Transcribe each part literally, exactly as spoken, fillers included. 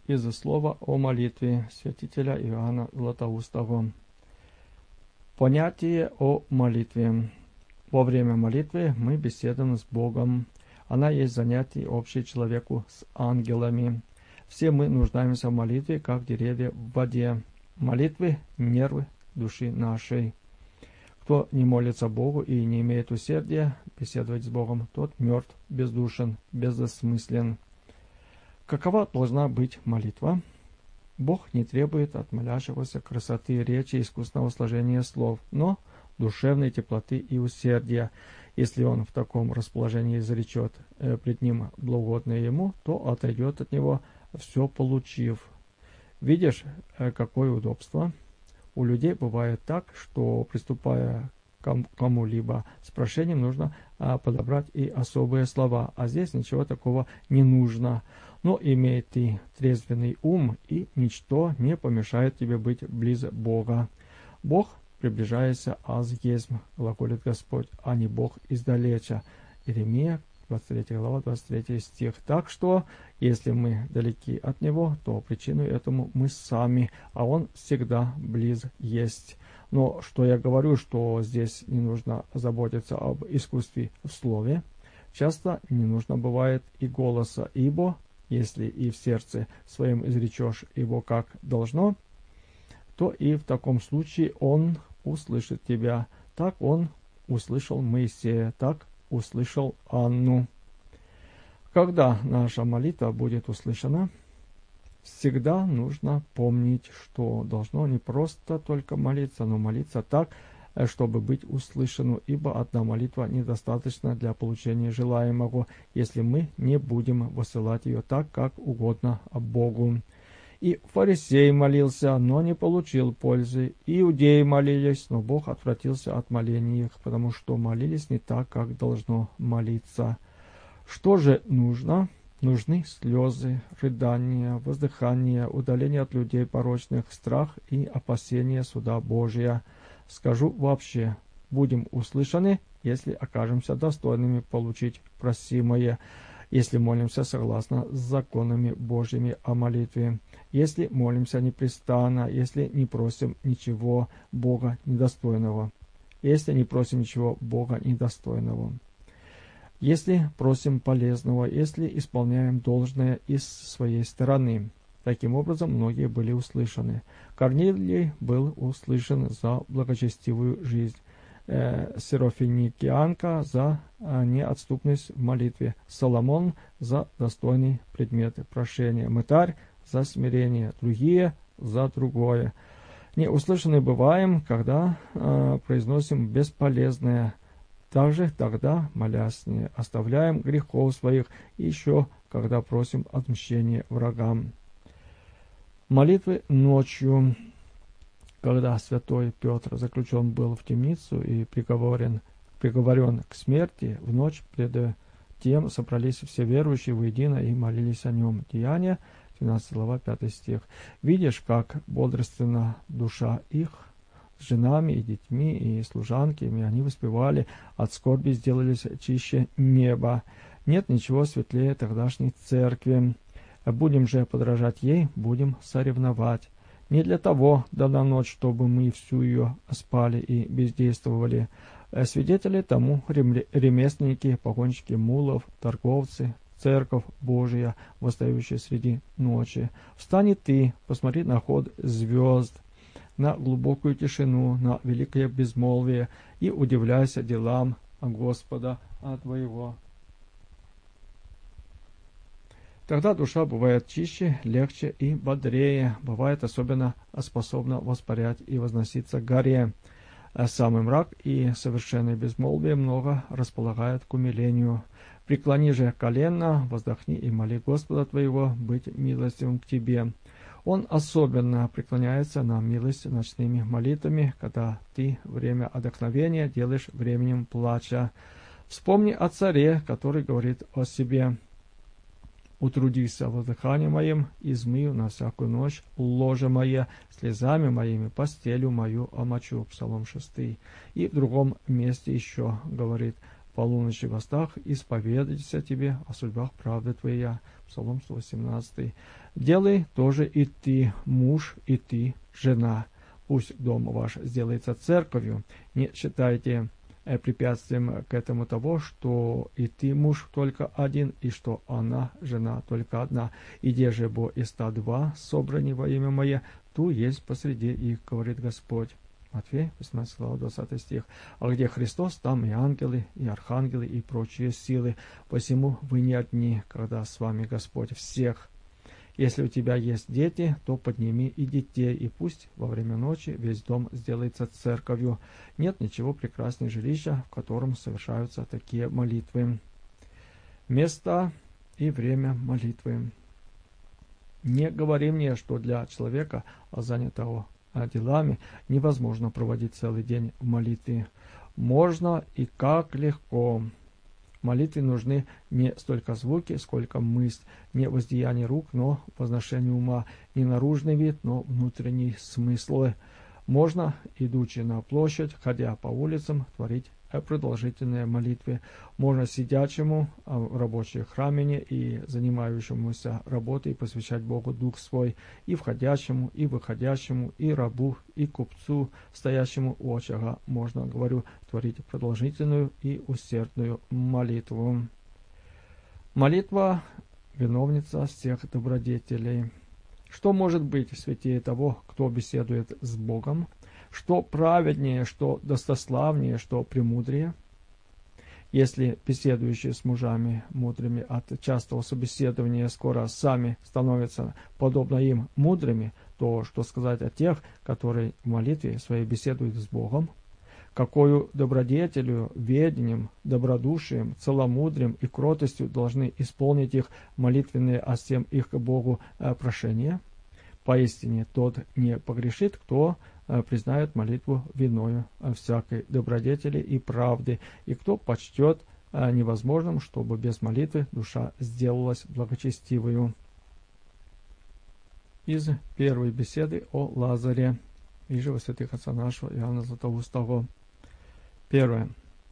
из слова о молитве святителя Иоанна Златоустого. Понятие о молитве. Во время молитвы мы беседуем с Богом. Она есть занятие общее человеку с ангелами. Все мы нуждаемся в молитве, как деревья в воде. Молитвы – нервы души нашей. Кто не молится Богу и не имеет усердия беседовать с Богом, тот мертв, бездушен, безосмыслен. Какова должна быть молитва? Бог не требует от молящегося красоты речи, искусного сложения слов, но душевной теплоты и усердия. Если он в таком расположении изречет э, пред ним благоугодное ему, то отойдет от него, все получив. Видишь, э, какое удобство? У людей бывает так, что, приступая к кому-либо с прошением, нужно а, подобрать и особые слова, а здесь ничего такого не нужно. Но имей ты трезвенный ум, и ничто не помешает тебе быть близ Бога. Бог, приближаяся, аз есмь, глаголит Господь, а не Бог издалеча. Иеремия, двадцать третья глава, двадцать третий стих. Так что, если мы далеки от Него, то причиной этому мы сами, а Он всегда близ есть. Но что я говорю, что здесь не нужно заботиться об искусстве в слове, часто не нужно бывает и голоса, ибо, если и в сердце своем изречешь его как должно, то и в таком случае Он услышит тебя. Так Он услышал Моисея, так услышал Анну. Когда наша молитва будет услышана, всегда нужно помнить, что должно не просто только молиться, но молиться так, чтобы быть услышанным, ибо одна молитва недостаточна для получения желаемого, если мы не будем высылать ее так, как угодно Богу. И фарисей молился, но не получил пользы. Иудеи молились, но Бог отвратился от моления их, потому что молились не так, как должно молиться. Что же нужно? Нужны слезы, рыдания, воздыхание, удаление от людей порочных, страх и опасение суда Божия. Скажу вообще, будем услышаны, если окажемся достойными получить просимое, если молимся согласно с законами Божьими о молитве, если молимся непрестанно, если не просим ничего Бога недостойного, если не просим ничего Бога недостойного, если просим полезного, если исполняем должное из своей стороны. Таким образом, многие были услышаны. Корнилий был услышан за благочестивую жизнь, э, Серафиникианка за э, неотступность в молитве, Соломон за достойный предмет прошения, Мытарь за смирение, другие за другое. Не услышаны бываем, когда э, произносим бесполезное. Также тогда, молясь, не оставляем грехов своих, и еще когда просим отмщения врагам. Молитвы ночью. Когда святой Петр заключен был в темницу и приговорен, приговорен к смерти, в ночь пред тем собрались все верующие воедино и молились о нем. Деяния, двенадцатая глава, пятый стих. Видишь, как бодрственна душа их, с женами и детьми и служанками, они воспевали, от скорби сделались чище неба. Нет ничего светлее тогдашней церкви. Будем же подражать ей, будем соревновать. Не для того дана ночь, чтобы мы всю ее спали и бездействовали. Свидетели тому ремесленники, погонщики мулов, торговцы, церковь Божия, восстающая среди ночи. Встань и ты, посмотри на ход звезд, на глубокую тишину, на великое безмолвие, и удивляйся делам Господа твоего. Тогда душа бывает чище, легче и бодрее, бывает особенно способна воспарять и возноситься к горе. Самый мрак и совершенное безмолвие много располагают к умилению. Преклони же колено, воздохни и моли Господа твоего быть милостивым к тебе. Он особенно преклоняется на милость ночными молитвами, когда ты время отдохновения делаешь временем плача. Вспомни о царе, который говорит о себе: «Утрудися воздыханием моим, измыю на всякую ночь ложе мое, слезами моими постелю мою омочу». Псалом шесть. И в другом месте еще говорит: полуночи востах, исповедайся тебе о судьбах правды твоя. Псалом сто восемнадцатый. Делай тоже и ты, муж, и ты, жена. Пусть дом ваш сделается церковью. Не считайте препятствием к этому того, что и ты муж только один, и что она, жена, только одна. И где же бо и ста два собрани во имя мое, ту есть посреди их, говорит Господь. Матфея, восемнадцатая глава, двадцатый стих. А где Христос, там и ангелы, и архангелы, и прочие силы. Посему вы не одни, когда с вами Господь всех. Если у тебя есть дети, то подними и детей, и пусть во время ночи весь дом сделается церковью. Нет ничего прекраснее жилища, в котором совершаются такие молитвы. Место и время молитвы. Не говори мне, что для человека, занятого делами, невозможно проводить целый день в молитве. Можно и как легко. В молитве нужны не столько звуки, сколько мысль, не воздеяние рук, но возношение ума, не наружный вид, но внутренний смысл. Можно, идучи на площадь, ходя по улицам, творить продолжительные молитвы. Можно сидячему в рабочей храмине и занимающемуся работой посвящать Богу дух свой, и входящему, и выходящему, и рабу, и купцу, стоящему у очага, можно, говорю, творить продолжительную и усердную молитву. Молитва — виновница всех добродетелей. Что может быть святее того, кто беседует с Богом? Что праведнее, что достославнее, что премудрее? Если беседующие с мужами мудрыми от частого собеседования скоро сами становятся, подобно им, мудрыми, то что сказать о тех, которые в молитве своей беседуют с Богом? Какою добродетелью, ведением, добродушием, целомудрием и кротостью должны исполнить их молитвенные о всем их Богу прошения? Поистине, тот не погрешит, кто признает молитву виною всякой добродетели и правды, и кто почтет невозможным, чтобы без молитвы душа сделалась благочестивою. Из первой беседы о Лазаре. Вижу во святых отца нашего Иоанна Златоустого. Первое.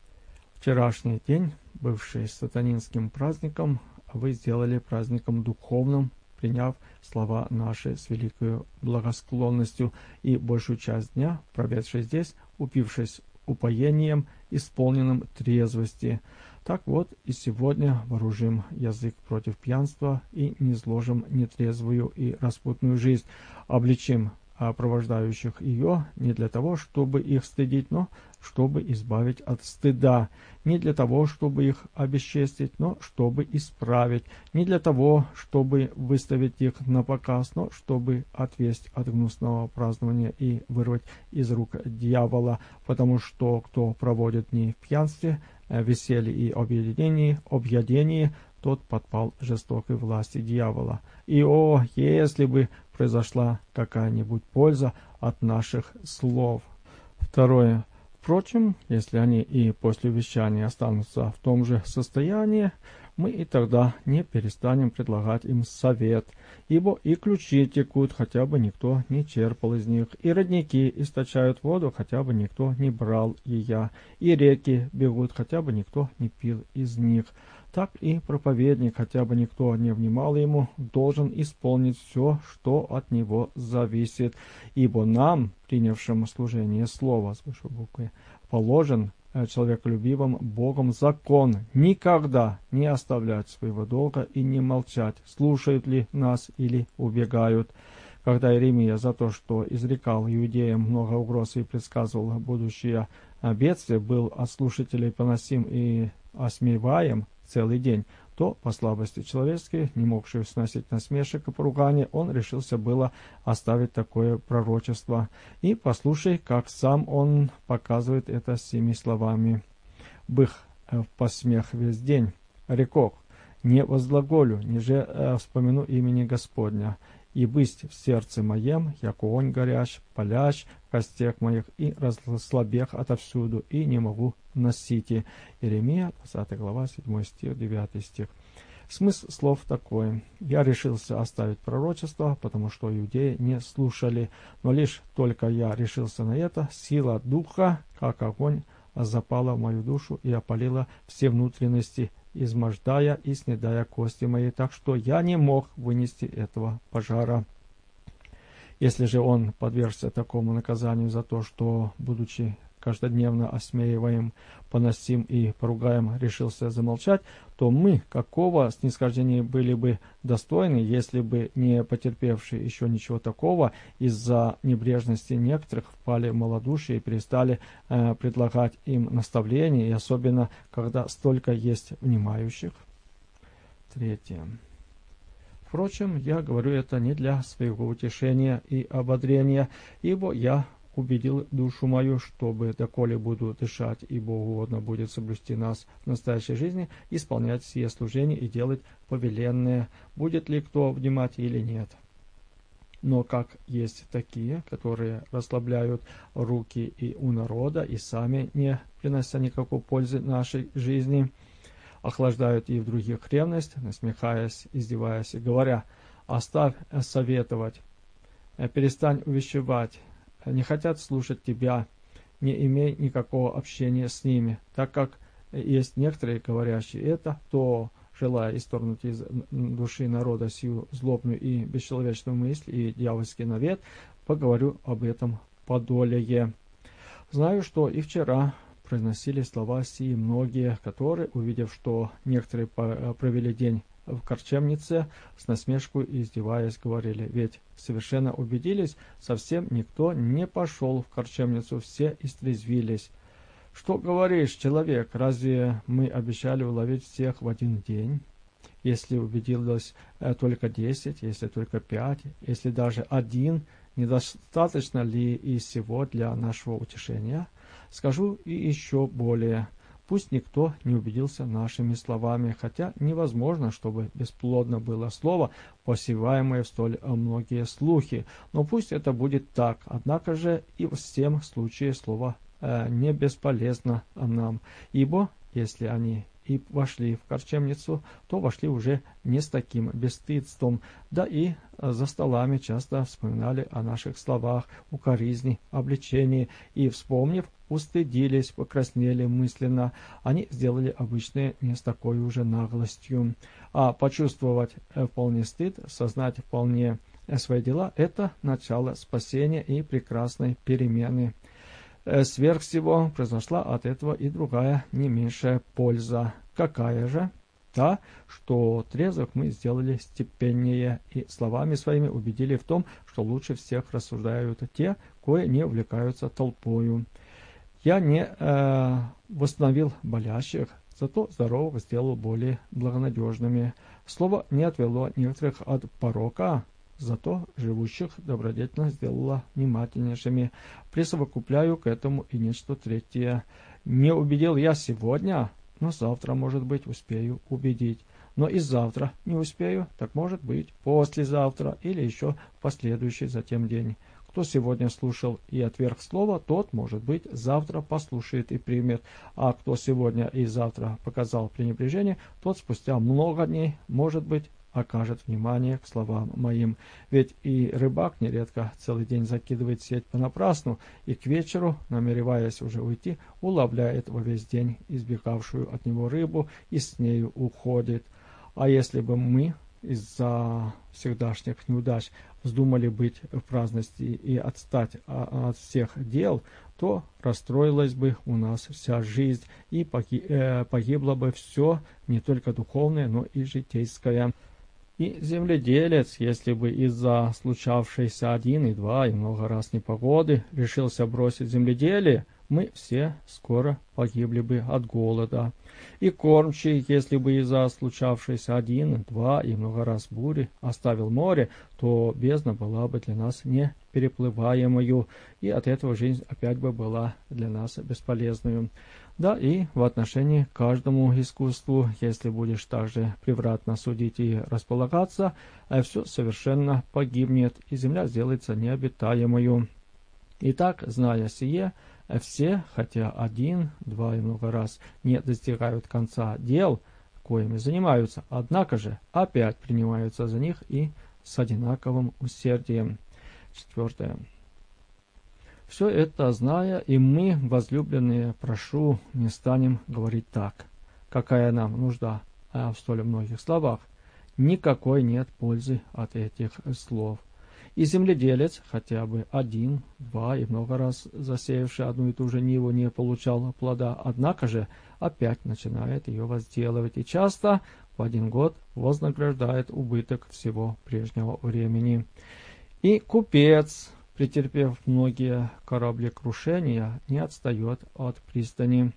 Вчерашний день, бывший сатанинским праздником, вы сделали праздником духовным, приняв слова наши с великою благосклонностью, и большую часть дня, проведший здесь, упившись упоением, исполненным трезвости. Так вот и сегодня вооружим язык против пьянства и не изложим нетрезвую и распутную жизнь, обличим провождающих ее не для того, чтобы их стыдить, но чтобы избавить от стыда, не для того, чтобы их обесчестить, но чтобы исправить, не для того, чтобы выставить их на показ, но чтобы отвесть от гнусного празднования и вырвать из рук дьявола, потому что кто проводит дни в пьянстве, веселье и объединении, объедении, тот подпал жестокой власти дьявола. И о, если бы произошла какая-нибудь польза от наших слов. Второе. Впрочем, если они и после вещания останутся в том же состоянии, мы и тогда не перестанем предлагать им совет, ибо и ключи текут, хотя бы никто не черпал из них, и родники источают воду, хотя бы никто не брал ее, и реки бегут, хотя бы никто не пил из них. Так и проповедник, хотя бы никто не внимал ему, должен исполнить все, что от него зависит, ибо нам, принявшим служение слова, с большой буквы, положен человеколюбивым Богом закон никогда не оставлять своего долга и не молчать, слушают ли нас или убегают. Когда Иеремия за то, что изрекал иудеям много угроз и предсказывал будущее бедствие, был от слушателей поносим и осмеваем целый день, то по слабости человеческой, не могшей сносить насмешек и поругания, он решился было оставить такое пророчество. И послушай, как сам он показывает это семи словами. «Бых в посмех весь день, рекох, не возглаголю, ниже э, вспомину имени Господня, и бысть в сердце моем, як огонь горящ, палящ в костях моих, и расслабех отовсюду, и не могу носить». Иеремия, двадцатая глава, седьмой стих, девятый стих. Смысл слов такой. Я решился оставить пророчество, потому что иудеи не слушали, но лишь только я решился на это, сила духа, как огонь, запала в мою душу и опалила все внутренности, измождая и снедая кости мои, так что я не мог вынести этого пожара. Если же он подвергся такому наказанию за то, что, будучи каждодневно осмеиваем, поносим и поругаем, решился замолчать, то мы какого снисхождения были бы достойны, если бы, не потерпевшие еще ничего такого, из-за небрежности некоторых впали в малодушие и перестали э, предлагать им наставления, и особенно, когда столько есть внимающих. Третье. Впрочем, я говорю это не для своего утешения и ободрения, ибо я убедил душу мою, чтобы, доколе буду дышать и Богу угодно будет соблюсти нас в настоящей жизни, исполнять сие служение и делать повеленное, будет ли кто внимать или нет. Но как есть такие, которые расслабляют руки и у народа, и сами не принося никакой пользы нашей жизни, охлаждают и в других ревность, насмехаясь, издеваясь, и говоря: «Оставь советовать, перестань увещевать, не хотят слушать тебя, не имей никакого общения с ними», так как есть некоторые, говорящие это, то, желая исторгнуть из души народа сию злобную и бесчеловечную мысль и дьявольский навет, поговорю об этом подолее. Знаю, что и вчера произносили слова сии многие, которые, увидев, что некоторые провели день в корчемнице, с насмешку и издеваясь, говорили: «Ведь совершенно убедились, совсем никто не пошел в корчемницу, все истрезвились. Что говоришь, человек, разве мы обещали уловить всех в один день? Если убедилось только десять, если только пять, если даже один, недостаточно ли и всего для нашего утешения? Скажу и еще более. Пусть никто не убедился нашими словами, хотя невозможно, чтобы бесплодно было слово, посеваемое в столь многие слухи. Но пусть это будет так. Однако же и в всем случае слово э, не бесполезно нам, ибо если они и вошли в корчемницу, то вошли уже не с таким бесстыдством, да и за столами часто вспоминали о наших словах, укоризни, обличении, и, вспомнив, устыдились, покраснели мысленно. Они сделали обычное не с такой уже наглостью. А почувствовать вполне стыд, сознать вполне свои дела — это начало спасения и прекрасной перемены. Сверх всего произошла от этого и другая, не меньшая польза. Какая же? Та, что трезвых мы сделали степеннее и словами своими убедили в том, что лучше всех рассуждают те, кои не увлекаются толпою. Я не э, восстановил болящих, зато здоровых сделал более благонадежными. Слово не отвело некоторых от порока, зато живущих добродетельно сделала внимательнейшими. Присовокупляю к этому и нечто третье. Не убедил я сегодня, но завтра, может быть, успею убедить. Но и завтра не успею, так может быть послезавтра или еще в последующий затем день. Кто сегодня слушал и отверг слово, тот, может быть, завтра послушает и примет. А кто сегодня и завтра показал пренебрежение, тот спустя много дней, может быть, окажет внимание к словам моим. Ведь и рыбак нередко целый день закидывает сеть понапрасну, и к вечеру, намереваясь уже уйти, уловляет во весь день избегавшую от него рыбу и с нею уходит. А если бы мы из-за всегдашних неудач вздумали быть в праздности и отстать от всех дел, то расстроилась бы у нас вся жизнь и погибло бы все, не только духовное, но и житейское. И земледелец, если бы из-за случавшейся один и два и много раз непогоды решился бросить земледелие, мы все скоро погибли бы от голода. И кормчий, если бы из-за случавшейся один, два и много раз бури оставил море, то бездна была бы для нас не переплываемою, и от этого жизнь опять бы была для нас бесполезной. Да и в отношении к каждому искусству, если будешь также превратно судить и располагаться, все совершенно погибнет, и земля сделается необитаемою. Итак, зная сие, все, хотя один, два и много раз не достигают конца дел, коими занимаются, однако же опять принимаются за них и с одинаковым усердием. Четвертое. Все это зная, и мы, возлюбленные, прошу, не станем говорить так. Какая нам нужда а в столь многих словах? Никакой нет пользы от этих слов. И земледелец, хотя бы один, два и много раз засеявший одну и ту же ниву, не получал плода, однако же опять начинает ее возделывать, и часто в один год вознаграждает убыток всего прежнего времени. И купец, претерпев многие кораблекрушения, не отстает от пристани,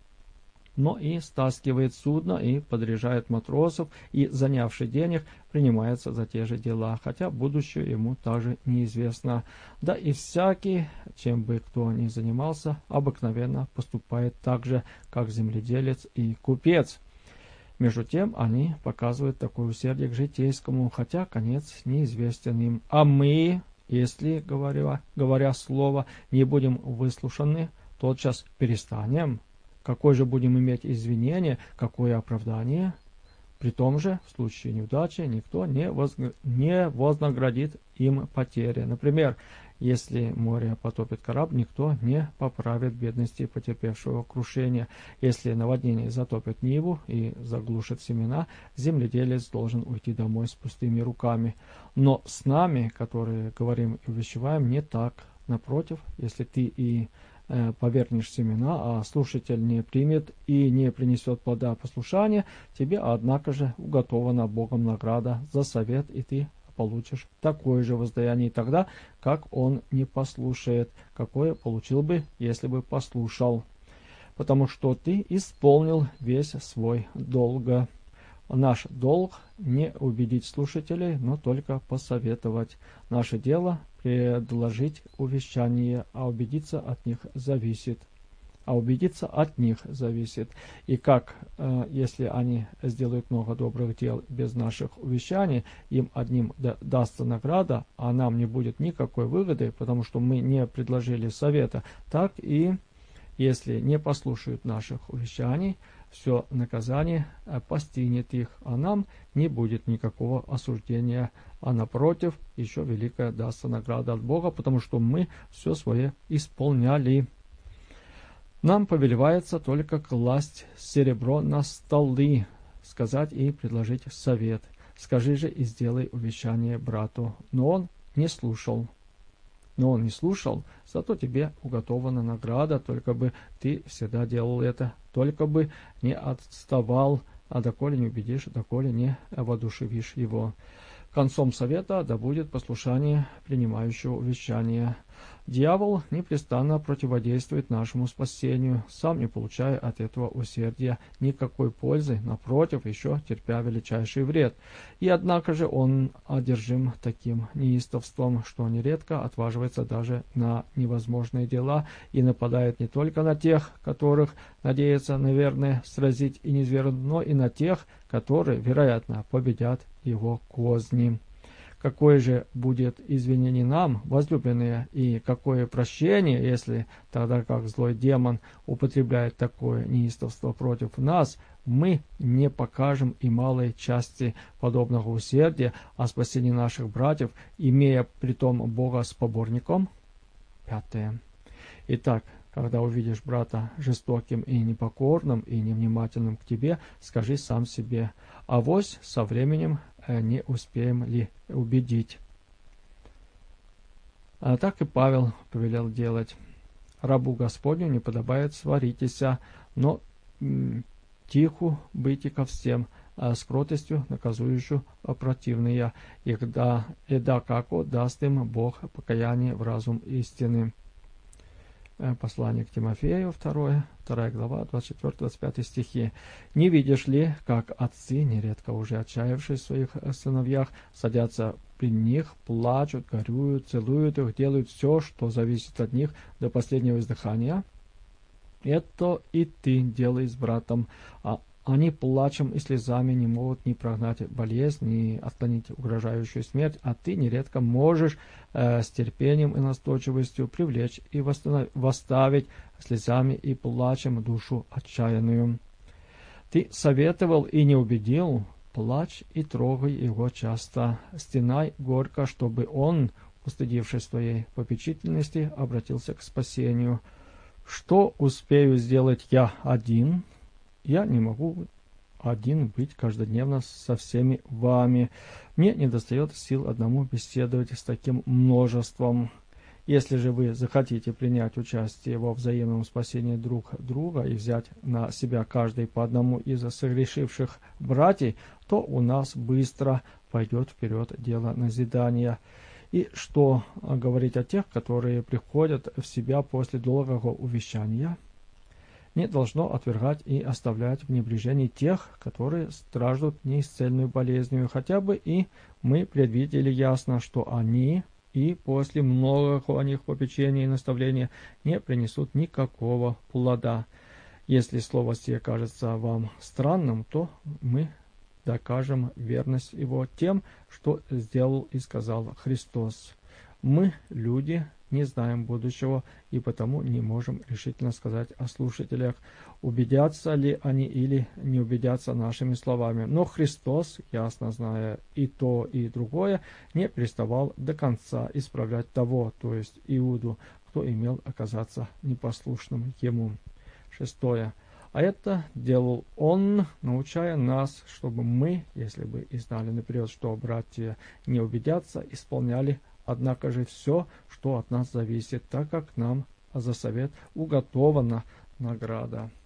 но и стаскивает судно и подряжает матросов, и, занявший денег, принимается за те же дела, хотя будущее ему также неизвестно. Да и всякий, чем бы кто ни занимался, обыкновенно поступает так же, как земледелец и купец. Между тем они показывают такое усердие к житейскому, хотя конец неизвестен им. А мы, если, говоря, говоря слово, не будем выслушаны, тотчас перестанем. Какое же будем иметь извинение, какое оправдание? При том же, в случае неудачи, никто не, возг... не вознаградит им потери. Например, если море потопит корабль, никто не поправит бедности потерпевшего крушения. Если наводнение затопит ниву и заглушит семена, земледелец должен уйти домой с пустыми руками. Но с нами, которые говорим и увещеваем, не так. Напротив, если ты и повергнешь семена, а слушатель не примет и не принесет плода послушания, тебе, однако же, уготована Богом награда за совет, и ты получишь такое же воздаяние тогда, как он не послушает, какое получил бы, если бы послушал. Потому что ты исполнил весь свой долг. Наш долг не убедить слушателей, но только посоветовать. Наше дело предложить увещание, а убедиться от них зависит. А убедиться от них зависит. И как, э, если они сделают много добрых дел без наших увещаний, им одним да, дастся награда, а нам не будет никакой выгоды, потому что мы не предложили совета, так и если не послушают наших увещаний, все наказание постигнет их, а нам не будет никакого осуждения, а напротив, еще великая дастся награда от Бога, потому что мы все свое исполняли. Нам повелевается только класть серебро на столы, сказать и предложить совет. Скажи же и сделай увещание брату. Но он не слушал. Но он не слушал, зато тебе уготована награда, только бы ты всегда делал это, только бы не отставал, а доколе не убедишь, доколе не воодушевишь его. Концом совета да будет послушание принимающего увещания. Дьявол непрестанно противодействует нашему спасению, сам не получая от этого усердия никакой пользы, напротив, еще терпя величайший вред. И однако же он одержим таким неистовством, что нередко отваживается даже на невозможные дела и нападает не только на тех, которых надеется, наверное, сразить и низвергнуть, но и на тех, которые, вероятно, победят его козни. Какое же будет извинение нам, возлюбленные, и какое прощение, если тогда как злой демон употребляет такое неистовство против нас, мы не покажем и малой части подобного усердия о спасении наших братьев, имея притом Бога с поборником? Пятое. Итак, когда увидишь брата жестоким и непокорным и невнимательным к тебе, скажи сам себе: авось со временем не успеем ли убедить. А так и Павел повелел делать. Рабу Господню не подобает сваритеся, но м, тиху быть и ко всем, а с кротостью наказующую противные, и когда еда како даст им Бог покаяние в разум истины. Послание к Тимофею, второе, вторая глава, двадцать четвёртый двадцать пятый стихи. «Не видишь ли, как отцы, нередко уже отчаявшись в своих сыновьях, садятся при них, плачут, горюют, целуют их, делают все, что зависит от них до последнего издыхания? Это и ты делай с братом, а они плачем и слезами не могут ни прогнать болезнь, ни отклонить угрожающую смерть, а ты нередко можешь э, с терпением и настойчивостью привлечь и восставить слезами и плачем душу отчаянную. Ты советовал и не убедил, плачь и трогай его часто, стенай горько, чтобы он устыдившись своей попечительности, обратился к спасению. «Что успею сделать я один? Я не могу один быть каждодневно со всеми вами. Мне недостает сил одному беседовать с таким множеством. Если же вы захотите принять участие во взаимном спасении друг друга и взять на себя каждый по одному из согрешивших братьев, то у нас быстро пойдет вперед дело назидания. И что говорить о тех, которые приходят в себя после долгого увещания? Не должно отвергать и оставлять в небрежении тех, которые страждут неисцельную болезнью, хотя бы и мы предвидели ясно, что они и после многого о них попечения и наставления не принесут никакого плода. Если слово сие кажется вам странным, то мы докажем верность его тем, что сделал и сказал Христос. Мы, люди, не знаем будущего и потому не можем решительно сказать о слушателях, убедятся ли они или не убедятся нашими словами. Но Христос, ясно зная и то, и другое, не переставал до конца исправлять того, то есть Иуду, кто имел оказаться непослушным ему. Шестое. А это делал Он, научая нас, чтобы мы, если бы и знали наперед, что братья не убедятся, исполняли однако же все, что от нас зависит, так как нам за совет уготована награда.